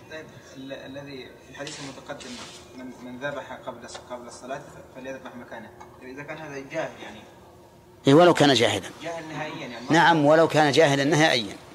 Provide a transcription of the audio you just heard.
طيب الذي في الحديث المتقدم من ذبح قبل الصلاة فليذبح مكانه، إذا كان هذا جاهل يعني ولو كان جاهلا جاهل نهائيا يعني نعم ولو كان جاهلا نهائيا